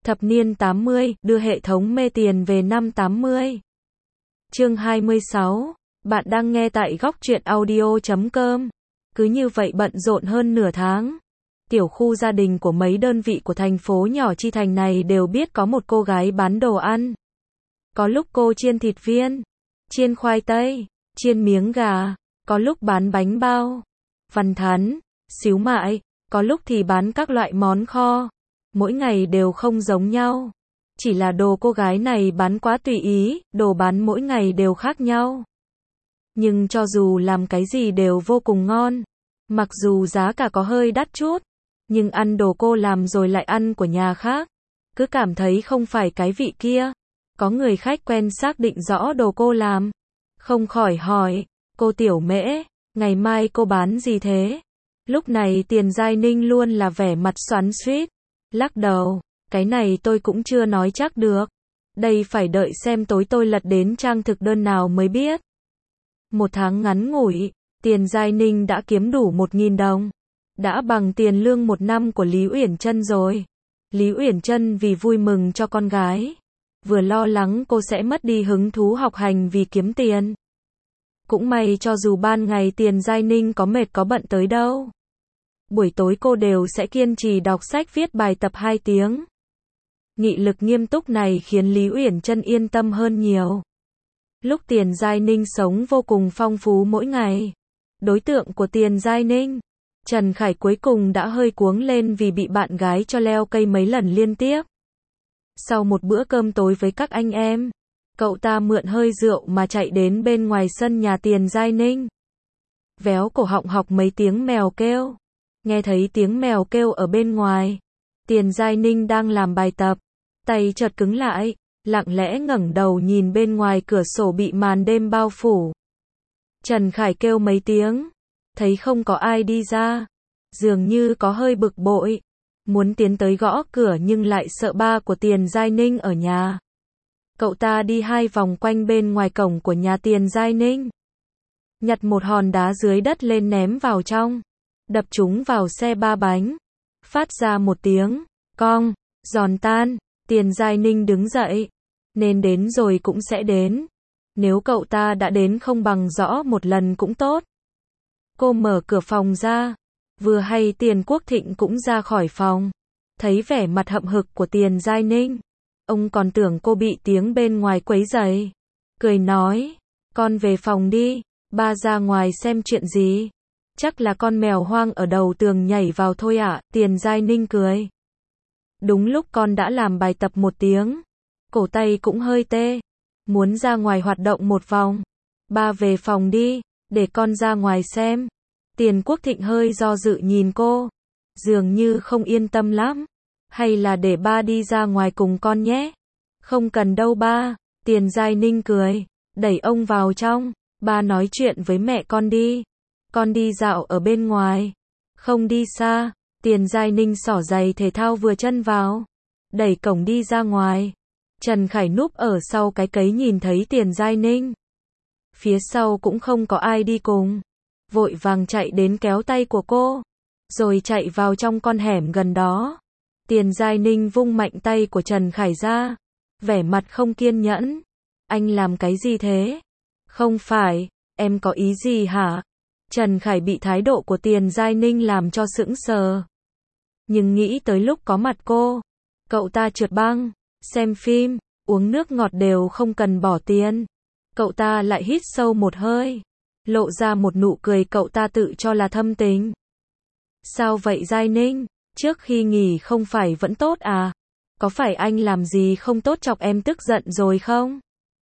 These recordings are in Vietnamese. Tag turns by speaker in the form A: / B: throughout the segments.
A: Thập niên 80, đưa hệ thống mê tiền về năm 80. Chương 26. Bạn đang nghe tại góc truyện audio.com. Cứ như vậy bận rộn hơn nửa tháng. Tiểu khu gia đình của mấy đơn vị của thành phố nhỏ Chi Thành này đều biết có một cô gái bán đồ ăn. Có lúc cô chiên thịt viên, chiên khoai tây, chiên miếng gà, có lúc bán bánh bao, văn thắn, xíu mại, có lúc thì bán các loại món kho. Mỗi ngày đều không giống nhau. Chỉ là đồ cô gái này bán quá tùy ý, đồ bán mỗi ngày đều khác nhau. Nhưng cho dù làm cái gì đều vô cùng ngon. Mặc dù giá cả có hơi đắt chút, nhưng ăn đồ cô làm rồi lại ăn của nhà khác, cứ cảm thấy không phải cái vị kia. Có người khách quen xác định rõ đồ cô làm, không khỏi hỏi, cô Tiểu Mễ, ngày mai cô bán gì thế? Lúc này Tiền Giai Ninh luôn là vẻ mặt xoắn xuýt, lắc đầu, cái này tôi cũng chưa nói chắc được. Đây phải đợi xem tối tôi lật đến trang thực đơn nào mới biết. Một tháng ngắn ngủi, Tiền Giai Ninh đã kiếm đủ 1.000 đồng. Đã bằng tiền lương một năm của Lý Uyển Trân rồi. Lý Uyển Trân vì vui mừng cho con gái, vừa lo lắng cô sẽ mất đi hứng thú học hành vì kiếm tiền. Cũng may cho dù ban ngày Tiền Giai Ninh có mệt có bận tới đâu, buổi tối cô đều sẽ kiên trì đọc sách viết bài tập 2 tiếng. Nghị lực nghiêm túc này khiến Lý Uyển Trân yên tâm hơn nhiều. Lúc Tiền Giai Ninh sống vô cùng phong phú mỗi ngày. Đối tượng của Tiền Giai Ninh, Trần Khải, cuối cùng đã hơi cuống lên vì bị bạn gái cho leo cây mấy lần liên tiếp. Sau một bữa cơm tối với các anh em, cậu ta mượn hơi rượu mà chạy đến bên ngoài sân nhà Tiền Giai Ninh. Véo cổ họng học mấy tiếng mèo kêu. Nghe thấy tiếng mèo kêu ở bên ngoài, Tiền Giai Ninh đang làm bài tập, tay chợt cứng lại, lặng lẽ ngẩng đầu nhìn bên ngoài cửa sổ bị màn đêm bao phủ. Trần Khải kêu mấy tiếng, thấy không có ai đi ra, dường như có hơi bực bội, muốn tiến tới gõ cửa nhưng lại sợ ba của Tiền Giai Ninh ở nhà. Cậu ta đi 2 vòng quanh bên ngoài cổng của nhà Tiền Giai Ninh, nhặt một hòn đá dưới đất lên ném vào trong, đập chúng vào xe 3 bánh, phát ra một tiếng cong, giòn tan. Tiền Giai Ninh đứng dậy, nên đến rồi cũng sẽ đến. Nếu cậu ta đã đến không bằng rõ một lần cũng tốt. Cô mở cửa phòng ra, vừa hay Tiền Quốc Thịnh cũng ra khỏi phòng. Thấy vẻ mặt hậm hực của Tiền Giai Ninh, ông còn tưởng cô bị tiếng bên ngoài quấy rầy, cười nói, con về phòng đi, ba ra ngoài xem chuyện gì. Chắc là con mèo hoang ở đầu tường nhảy vào thôi ạ. Tiền Giai Ninh cười. Đúng lúc con đã làm bài tập 1 tiếng, cổ tay cũng hơi tê, muốn ra ngoài hoạt động một vòng. Ba về phòng đi, để con ra ngoài xem. Tiền Quốc Thịnh hơi do dự nhìn cô, dường như không yên tâm lắm. Hay là để ba đi ra ngoài cùng con nhé? Không cần đâu ba. Tiền Giai Ninh cười, đẩy ông vào trong. Ba nói chuyện với mẹ con đi. Con đi dạo ở bên ngoài, không đi xa. Tiền Giai Ninh xỏ giày thể thao vừa chân vào, đẩy cổng đi ra ngoài. Trần Khải núp ở sau cái cấy nhìn thấy Tiền Giai Ninh, phía sau cũng không có ai đi cùng, vội vàng chạy đến kéo tay của cô, rồi chạy vào trong con hẻm gần đó. Tiền Giai Ninh vung mạnh tay của Trần Khải ra, vẻ mặt không kiên nhẫn. Anh làm cái gì thế? Không phải, em có ý gì hả? Trần Khải bị thái độ của Tiền Giai Ninh làm cho sững sờ. Nhưng nghĩ tới lúc có mặt cô, cậu ta trượt băng, xem phim, uống nước ngọt đều không cần bỏ tiền. Cậu ta lại hít sâu một hơi, lộ ra một nụ cười cậu ta tự cho là thâm tình. Sao vậy Giai Ninh? Trước khi nghỉ không phải vẫn tốt à? Có phải anh làm gì không tốt chọc em tức giận rồi không?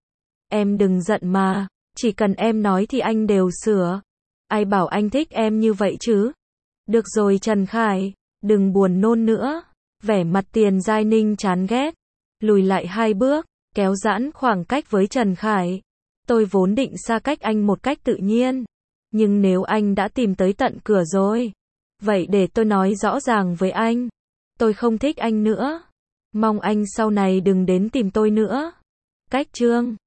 A: Em đừng giận mà, chỉ cần em nói thì anh đều sửa. Ai bảo anh thích em như vậy chứ? Được rồi Trần Khải, đừng buồn nôn nữa. Vẻ mặt Tiền Giai Ninh chán ghét, lùi lại 2 bước, kéo giãn khoảng cách với Trần Khải. Tôi vốn định xa cách anh một cách tự nhiên, nhưng nếu anh đã tìm tới tận cửa rồi, vậy để tôi nói rõ ràng với anh. Tôi không thích anh nữa. Mong anh sau này đừng đến tìm tôi nữa. Cách chương